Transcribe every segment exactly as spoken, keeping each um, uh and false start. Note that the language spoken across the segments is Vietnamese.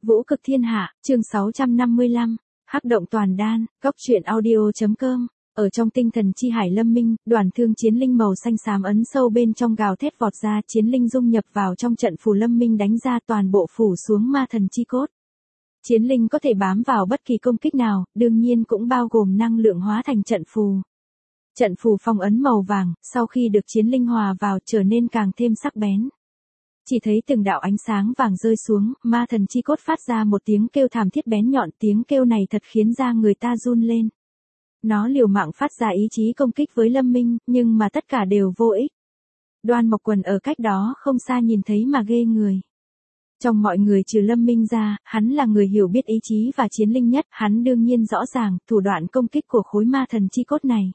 Vũ cực thiên hạ, chương sáu trăm năm mươi lăm, Hắc động toàn đan, góc truyện audio.com. Ở trong tinh thần chi hải lâm minh, đoàn thương chiến linh màu xanh xám ấn sâu bên trong gào thét vọt ra, chiến linh dung nhập vào trong trận phù lâm minh đánh ra toàn bộ phủ xuống ma thần chi cốt. Chiến linh có thể bám vào bất kỳ công kích nào, đương nhiên cũng bao gồm năng lượng hóa thành trận phù. Trận phù phong ấn màu vàng, sau khi được chiến linh hòa vào trở nên càng thêm sắc bén. Chỉ thấy từng đạo ánh sáng vàng rơi xuống, ma thần chi cốt phát ra một tiếng kêu thảm thiết bén nhọn, tiếng kêu này thật khiến da người ta run lên. Nó liều mạng phát ra ý chí công kích với Lâm Minh, nhưng mà tất cả đều vô ích. Đoan Mộc Quần ở cách đó không xa nhìn thấy mà ghê người. Trong mọi người trừ Lâm Minh ra, hắn là người hiểu biết ý chí và chiến linh nhất, hắn đương nhiên rõ ràng thủ đoạn công kích của khối ma thần chi cốt này.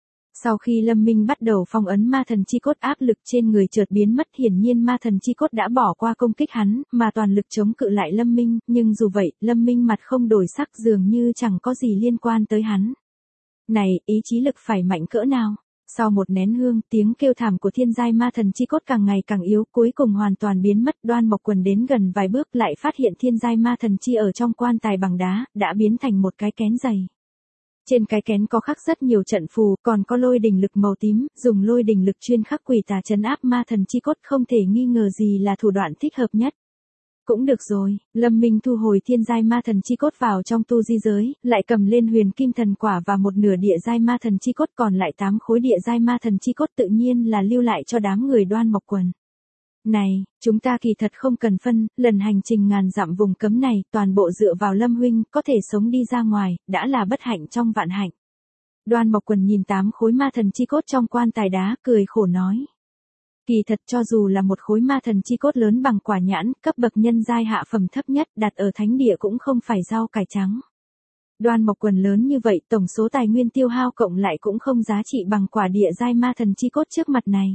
Sau khi Lâm Minh bắt đầu phong ấn ma thần chi cốt, áp lực trên người chợt biến mất, hiển nhiên ma thần chi cốt đã bỏ qua công kích hắn, mà toàn lực chống cự lại Lâm Minh, nhưng dù vậy, Lâm Minh mặt không đổi sắc, dường như chẳng có gì liên quan tới hắn. Này, ý chí lực phải mạnh cỡ nào? Sau một nén hương, tiếng kêu thảm của thiên giai ma thần chi cốt càng ngày càng yếu, cuối cùng hoàn toàn biến mất. Đoan Mộc Quần đến gần vài bước lại phát hiện thiên giai ma thần chi ở trong quan tài bằng đá, đã biến thành một cái kén dày. Trên cái kén có khắc rất nhiều trận phù, còn có lôi đình lực màu tím, dùng lôi đình lực chuyên khắc quỷ tà trấn áp ma thần chi cốt, không thể nghi ngờ gì là thủ đoạn thích hợp nhất. Cũng được rồi, Lâm Minh thu hồi thiên giai ma thần chi cốt vào trong tu di giới, lại cầm lên huyền kim thần quả và một nửa địa giai ma thần chi cốt, còn lại tám khối địa giai ma thần chi cốt tự nhiên là lưu lại cho đám người Đoan Mộc Quần. Này, chúng ta kỳ thật không cần phân, lần hành trình ngàn dặm vùng cấm này, toàn bộ dựa vào Lâm huynh, có thể sống đi ra ngoài, đã là bất hạnh trong vạn hạnh. Đoan Mộc Quần nhìn tám khối ma thần chi cốt trong quan tài đá, cười khổ nói. Kỳ thật cho dù là một khối ma thần chi cốt lớn bằng quả nhãn, cấp bậc nhân giai hạ phẩm thấp nhất, đặt ở thánh địa cũng không phải rau cải trắng. Đoan Mộc Quần lớn như vậy, tổng số tài nguyên tiêu hao cộng lại cũng không giá trị bằng quả địa giai ma thần chi cốt trước mặt này.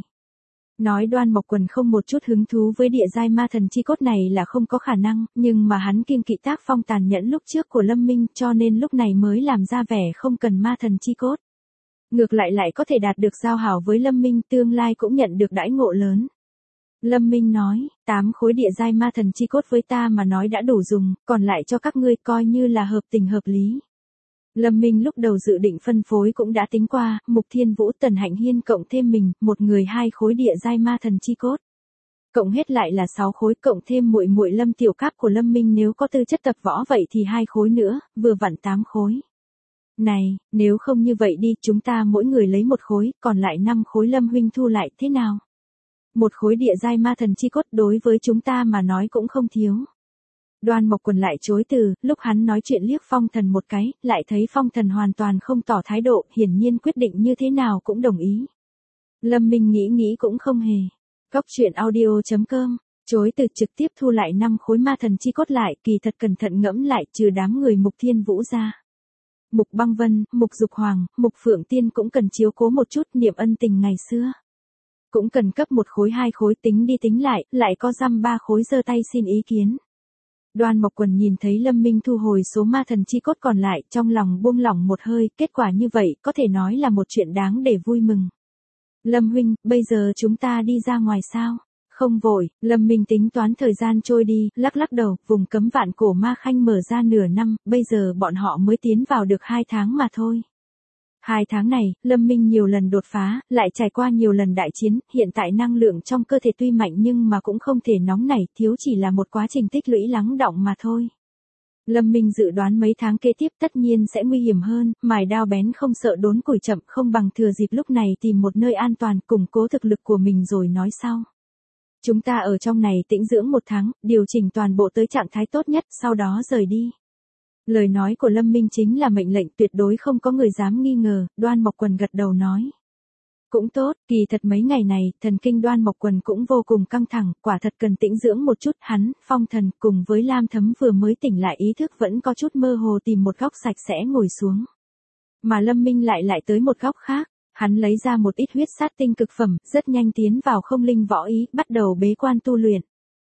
Nói Đoan Mộc Quần không một chút hứng thú với địa giai ma thần chi cốt này là không có khả năng, nhưng mà hắn kiêng kỵ tác phong tàn nhẫn lúc trước của Lâm Minh, cho nên lúc này mới làm ra vẻ không cần ma thần chi cốt. Ngược lại lại có thể đạt được giao hảo với Lâm Minh, tương lai cũng nhận được đãi ngộ lớn. Lâm Minh nói, tám khối địa giai ma thần chi cốt với ta mà nói đã đủ dùng, còn lại cho các ngươi coi như là hợp tình hợp lý. Lâm Minh lúc đầu dự định phân phối cũng đã tính qua, Mục Thiên Vũ, Tần Hạnh Hiên cộng thêm mình, một người hai khối địa giai ma thần chi cốt. Cộng hết lại là sáu khối, cộng thêm muội muội Lâm Tiểu Cáp của Lâm Minh nếu có tư chất tập võ vậy thì hai khối nữa, vừa vặn tám khối. Này, nếu không như vậy đi, chúng ta mỗi người lấy một khối, còn lại năm khối Lâm huynh thu lại, thế nào? Một khối địa giai ma thần chi cốt đối với chúng ta mà nói cũng không thiếu. Đoan Mộc Quần lại chối từ, lúc hắn nói chuyện liếc Phong Thần một cái, lại thấy Phong Thần hoàn toàn không tỏ thái độ, hiển nhiên quyết định như thế nào cũng đồng ý. Lâm Minh nghĩ nghĩ cũng không hề. Góc truyện audio.com, chối từ trực tiếp thu lại năm khối ma thần chi cốt lại, kỳ thật cẩn thận ngẫm lại, trừ đám người Mục Thiên Vũ ra. Mục Băng Vân, Mục Dục Hoàng, Mục Phượng Tiên cũng cần chiếu cố một chút, niệm ân tình ngày xưa. Cũng cần cấp một khối hai khối, tính đi tính lại, lại có dăm ba khối giơ tay xin ý kiến. Đoan Mộc Quần nhìn thấy Lâm Minh thu hồi số ma thần chi cốt còn lại, trong lòng buông lỏng một hơi, kết quả như vậy, có thể nói là một chuyện đáng để vui mừng. Lâm huynh, bây giờ chúng ta đi ra ngoài sao? Không vội, Lâm Minh tính toán thời gian trôi đi, lắc lắc đầu, vùng cấm vạn cổ ma khanh mở ra nửa năm, bây giờ bọn họ mới tiến vào được hai tháng mà thôi. Hai tháng này, Lâm Minh nhiều lần đột phá, lại trải qua nhiều lần đại chiến, hiện tại năng lượng trong cơ thể tuy mạnh nhưng mà cũng không thể nóng nảy, thiếu chỉ là một quá trình tích lũy lắng đọng mà thôi. Lâm Minh dự đoán mấy tháng kế tiếp tất nhiên sẽ nguy hiểm hơn, mài đao bén không sợ đốn củi chậm, không bằng thừa dịp lúc này tìm một nơi an toàn, củng cố thực lực của mình rồi nói sau. Chúng ta ở trong này tĩnh dưỡng một tháng, điều chỉnh toàn bộ tới trạng thái tốt nhất, sau đó rời đi. Lời nói của Lâm Minh chính là mệnh lệnh, tuyệt đối không có người dám nghi ngờ. Đoan Mộc Quần gật đầu nói. Cũng tốt, kỳ thật mấy ngày này, thần kinh Đoan Mộc Quần cũng vô cùng căng thẳng, quả thật cần tĩnh dưỡng một chút. Hắn, Phong Thần, cùng với Lam Thấm vừa mới tỉnh lại, ý thức vẫn có chút mơ hồ, tìm một góc sạch sẽ ngồi xuống. Mà Lâm Minh lại lại tới một góc khác. Hắn lấy ra một ít huyết sát tinh cực phẩm, rất nhanh tiến vào không linh võ ý, bắt đầu bế quan tu luyện.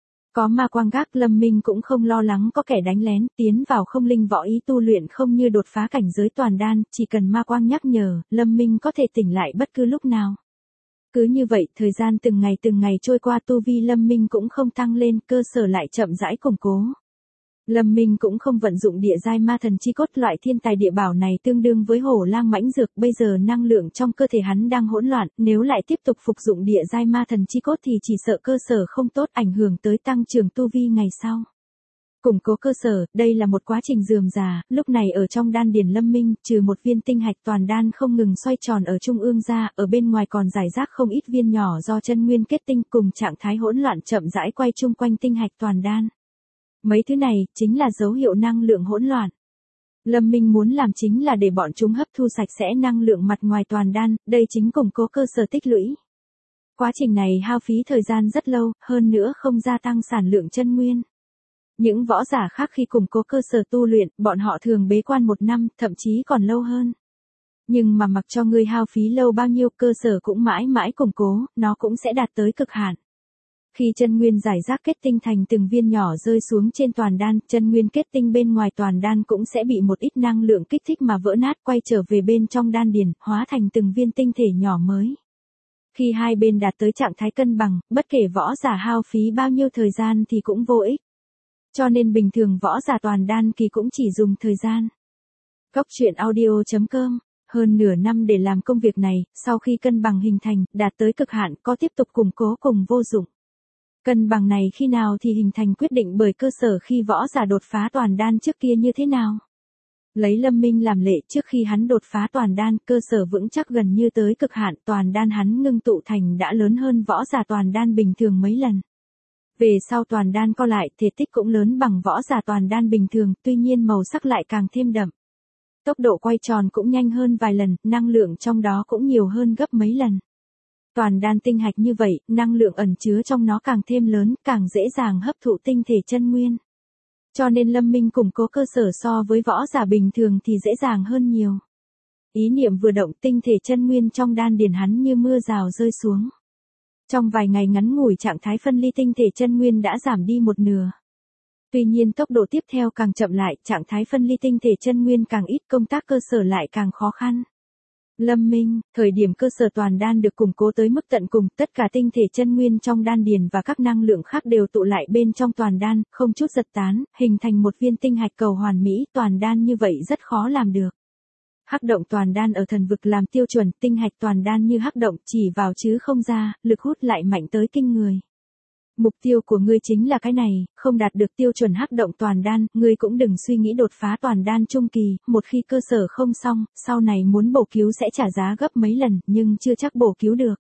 Có ma quang gác, Lâm Minh cũng không lo lắng có kẻ đánh lén, tiến vào không linh võ ý tu luyện không như đột phá cảnh giới toàn đan, chỉ cần ma quang nhắc nhở, Lâm Minh có thể tỉnh lại bất cứ lúc nào. Cứ như vậy, thời gian từng ngày từng ngày trôi qua, tu vi Lâm Minh cũng không tăng lên, cơ sở lại chậm rãi củng cố. Lâm Minh cũng không vận dụng địa giai ma thần chi cốt, loại thiên tài địa bảo này tương đương với hổ lang mãnh dược, bây giờ năng lượng trong cơ thể hắn đang hỗn loạn, nếu lại tiếp tục phục dụng địa giai ma thần chi cốt thì chỉ sợ cơ sở không tốt, ảnh hưởng tới tăng trưởng tu vi ngày sau. Củng cố cơ sở, đây là một quá trình rườm rà, lúc này ở trong đan điền Lâm Minh, trừ một viên tinh hạch toàn đan không ngừng xoay tròn ở trung ương ra, ở bên ngoài còn rải rác không ít viên nhỏ do chân nguyên kết tinh cùng trạng thái hỗn loạn chậm rãi quay chung quanh tinh hạch toàn đan. Mấy thứ này, chính là dấu hiệu năng lượng hỗn loạn. Lâm Minh muốn làm chính là để bọn chúng hấp thu sạch sẽ năng lượng mặt ngoài toàn đan, đây chính củng cố cơ sở tích lũy. Quá trình này hao phí thời gian rất lâu, hơn nữa không gia tăng sản lượng chân nguyên. Những võ giả khác khi củng cố cơ sở tu luyện, bọn họ thường bế quan một năm, thậm chí còn lâu hơn. Nhưng mà mặc cho ngươi hao phí lâu bao nhiêu, cơ sở cũng mãi mãi củng cố, nó cũng sẽ đạt tới cực hạn. Khi chân nguyên giải rác kết tinh thành từng viên nhỏ rơi xuống trên toàn đan, chân nguyên kết tinh bên ngoài toàn đan cũng sẽ bị một ít năng lượng kích thích mà vỡ nát, quay trở về bên trong đan điền, hóa thành từng viên tinh thể nhỏ mới. Khi hai bên đạt tới trạng thái cân bằng, bất kể võ giả hao phí bao nhiêu thời gian thì cũng vô ích. Cho nên bình thường võ giả toàn đan kỳ cũng chỉ dùng thời gian. Góc truyện audio chấm com, hơn nửa năm để làm công việc này, sau khi cân bằng hình thành, đạt tới cực hạn, có tiếp tục củng cố cùng vô dụng. Cân bằng này khi nào thì hình thành quyết định bởi cơ sở khi võ giả đột phá toàn đan trước kia như thế nào. Lấy Lâm Minh làm lệ, trước khi hắn đột phá toàn đan, cơ sở vững chắc gần như tới cực hạn, toàn đan hắn ngưng tụ thành đã lớn hơn võ giả toàn đan bình thường mấy lần. Về sau toàn đan co lại, thể tích cũng lớn bằng võ giả toàn đan bình thường, tuy nhiên màu sắc lại càng thêm đậm. Tốc độ quay tròn cũng nhanh hơn vài lần, năng lượng trong đó cũng nhiều hơn gấp mấy lần. Toàn đan tinh hạch như vậy, năng lượng ẩn chứa trong nó càng thêm lớn, càng dễ dàng hấp thụ tinh thể chân nguyên. Cho nên Lâm Minh củng cố cơ sở so với võ giả bình thường thì dễ dàng hơn nhiều. Ý niệm vừa động, tinh thể chân nguyên trong đan điền hắn như mưa rào rơi xuống. Trong vài ngày ngắn ngủi, trạng thái phân ly tinh thể chân nguyên đã giảm đi một nửa. Tuy nhiên tốc độ tiếp theo càng chậm lại, trạng thái phân ly tinh thể chân nguyên càng ít, công tác cơ sở lại càng khó khăn. Lâm Minh, thời điểm cơ sở toàn đan được củng cố tới mức tận cùng, tất cả tinh thể chân nguyên trong đan điền và các năng lượng khác đều tụ lại bên trong toàn đan, không chút giật tán, hình thành một viên tinh hạch cầu hoàn mỹ, toàn đan như vậy rất khó làm được. Hắc động toàn đan ở thần vực làm tiêu chuẩn, tinh hạch toàn đan như hắc động, chỉ vào chứ không ra, lực hút lại mạnh tới kinh người. Mục tiêu của ngươi chính là cái này, không đạt được tiêu chuẩn hắc động toàn đan, ngươi cũng đừng suy nghĩ đột phá toàn đan trung kỳ, một khi cơ sở không xong, sau này muốn bổ cứu sẽ trả giá gấp mấy lần, nhưng chưa chắc bổ cứu được.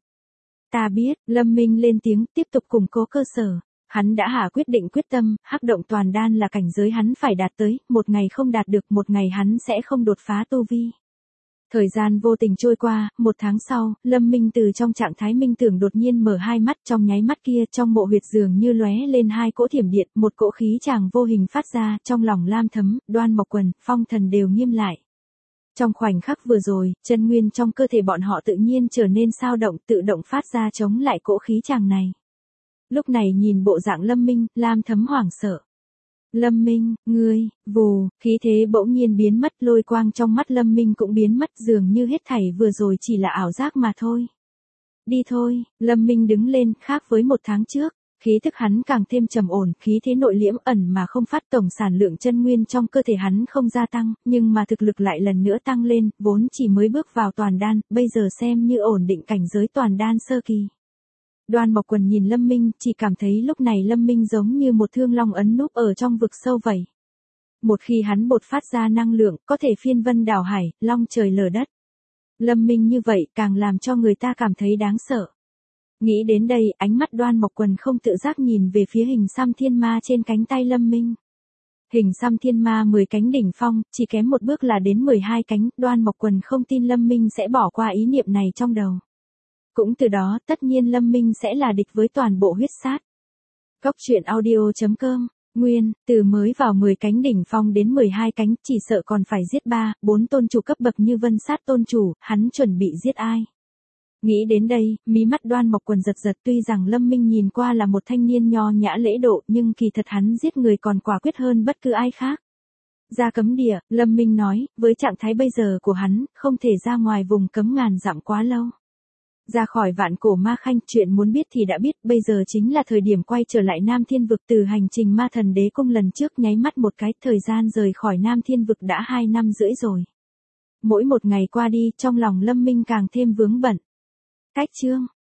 Ta biết, Lâm Minh lên tiếng, tiếp tục củng cố cơ sở. Hắn đã hạ quyết định quyết tâm, hắc động toàn đan là cảnh giới hắn phải đạt tới, một ngày không đạt được, một ngày hắn sẽ không đột phá tu vi. Thời gian vô tình trôi qua, một tháng sau, Lâm Minh từ trong trạng thái minh tưởng đột nhiên mở hai mắt, trong nháy mắt kia trong mộ huyệt dường như lóe lên hai cỗ thiểm điện, một cỗ khí tràng vô hình phát ra, trong lòng Lam Thấm, Đoan Mộc Quần, Phong Thần đều nghiêm lại. Trong khoảnh khắc vừa rồi, chân nguyên trong cơ thể bọn họ tự nhiên trở nên sao động, tự động phát ra chống lại cỗ khí tràng này. Lúc này nhìn bộ dạng Lâm Minh, Lam Thấm hoảng sợ. Lâm Minh, ngươi, vù, khí thế bỗng nhiên biến mất, lôi quang trong mắt Lâm Minh cũng biến mất, dường như hết thảy vừa rồi chỉ là ảo giác mà thôi. Đi thôi, Lâm Minh đứng lên, khác với một tháng trước, khí thức hắn càng thêm trầm ổn, khí thế nội liễm ẩn mà không phát, tổng sản lượng chân nguyên trong cơ thể hắn không gia tăng, nhưng mà thực lực lại lần nữa tăng lên, vốn chỉ mới bước vào toàn đan, bây giờ xem như ổn định cảnh giới toàn đan sơ kỳ. Đoan Mộc Quần nhìn Lâm Minh, chỉ cảm thấy lúc này Lâm Minh giống như một thương long ấn núp ở trong vực sâu vậy. Một khi hắn bột phát ra năng lượng, có thể phiên vân đảo hải, long trời lở đất. Lâm Minh như vậy càng làm cho người ta cảm thấy đáng sợ. Nghĩ đến đây, ánh mắt Đoan Mộc Quần không tự giác nhìn về phía hình xăm thiên ma trên cánh tay Lâm Minh. Hình xăm thiên ma mười cánh đỉnh phong, chỉ kém một bước là đến mười hai cánh, Đoan Mộc Quần không tin Lâm Minh sẽ bỏ qua ý niệm này trong đầu. Cũng từ đó, tất nhiên Lâm Minh sẽ là địch với toàn bộ huyết sát. Góc truyện audio chấm com, nguyên, từ mới vào mười cánh đỉnh phong đến mười hai cánh, chỉ sợ còn phải giết ba, bốn tôn chủ cấp bậc như Vân Sát tôn chủ, hắn chuẩn bị giết ai? Nghĩ đến đây, mí mắt Đoan Mộc Quần giật giật, tuy rằng Lâm Minh nhìn qua là một thanh niên nho nhã lễ độ, nhưng kỳ thật hắn giết người còn quả quyết hơn bất cứ ai khác. Ra cấm địa, Lâm Minh nói, với trạng thái bây giờ của hắn, không thể ra ngoài vùng cấm ngàn dặm quá lâu. Ra khỏi vạn cổ ma khanh, chuyện muốn biết thì đã biết, bây giờ chính là thời điểm quay trở lại Nam Thiên Vực từ hành trình ma thần đế cung lần trước. Nháy mắt một cái, thời gian rời khỏi Nam Thiên Vực đã hai năm rưỡi rồi. Mỗi một ngày qua đi, trong lòng Lâm Minh càng thêm vướng bận. Cách chương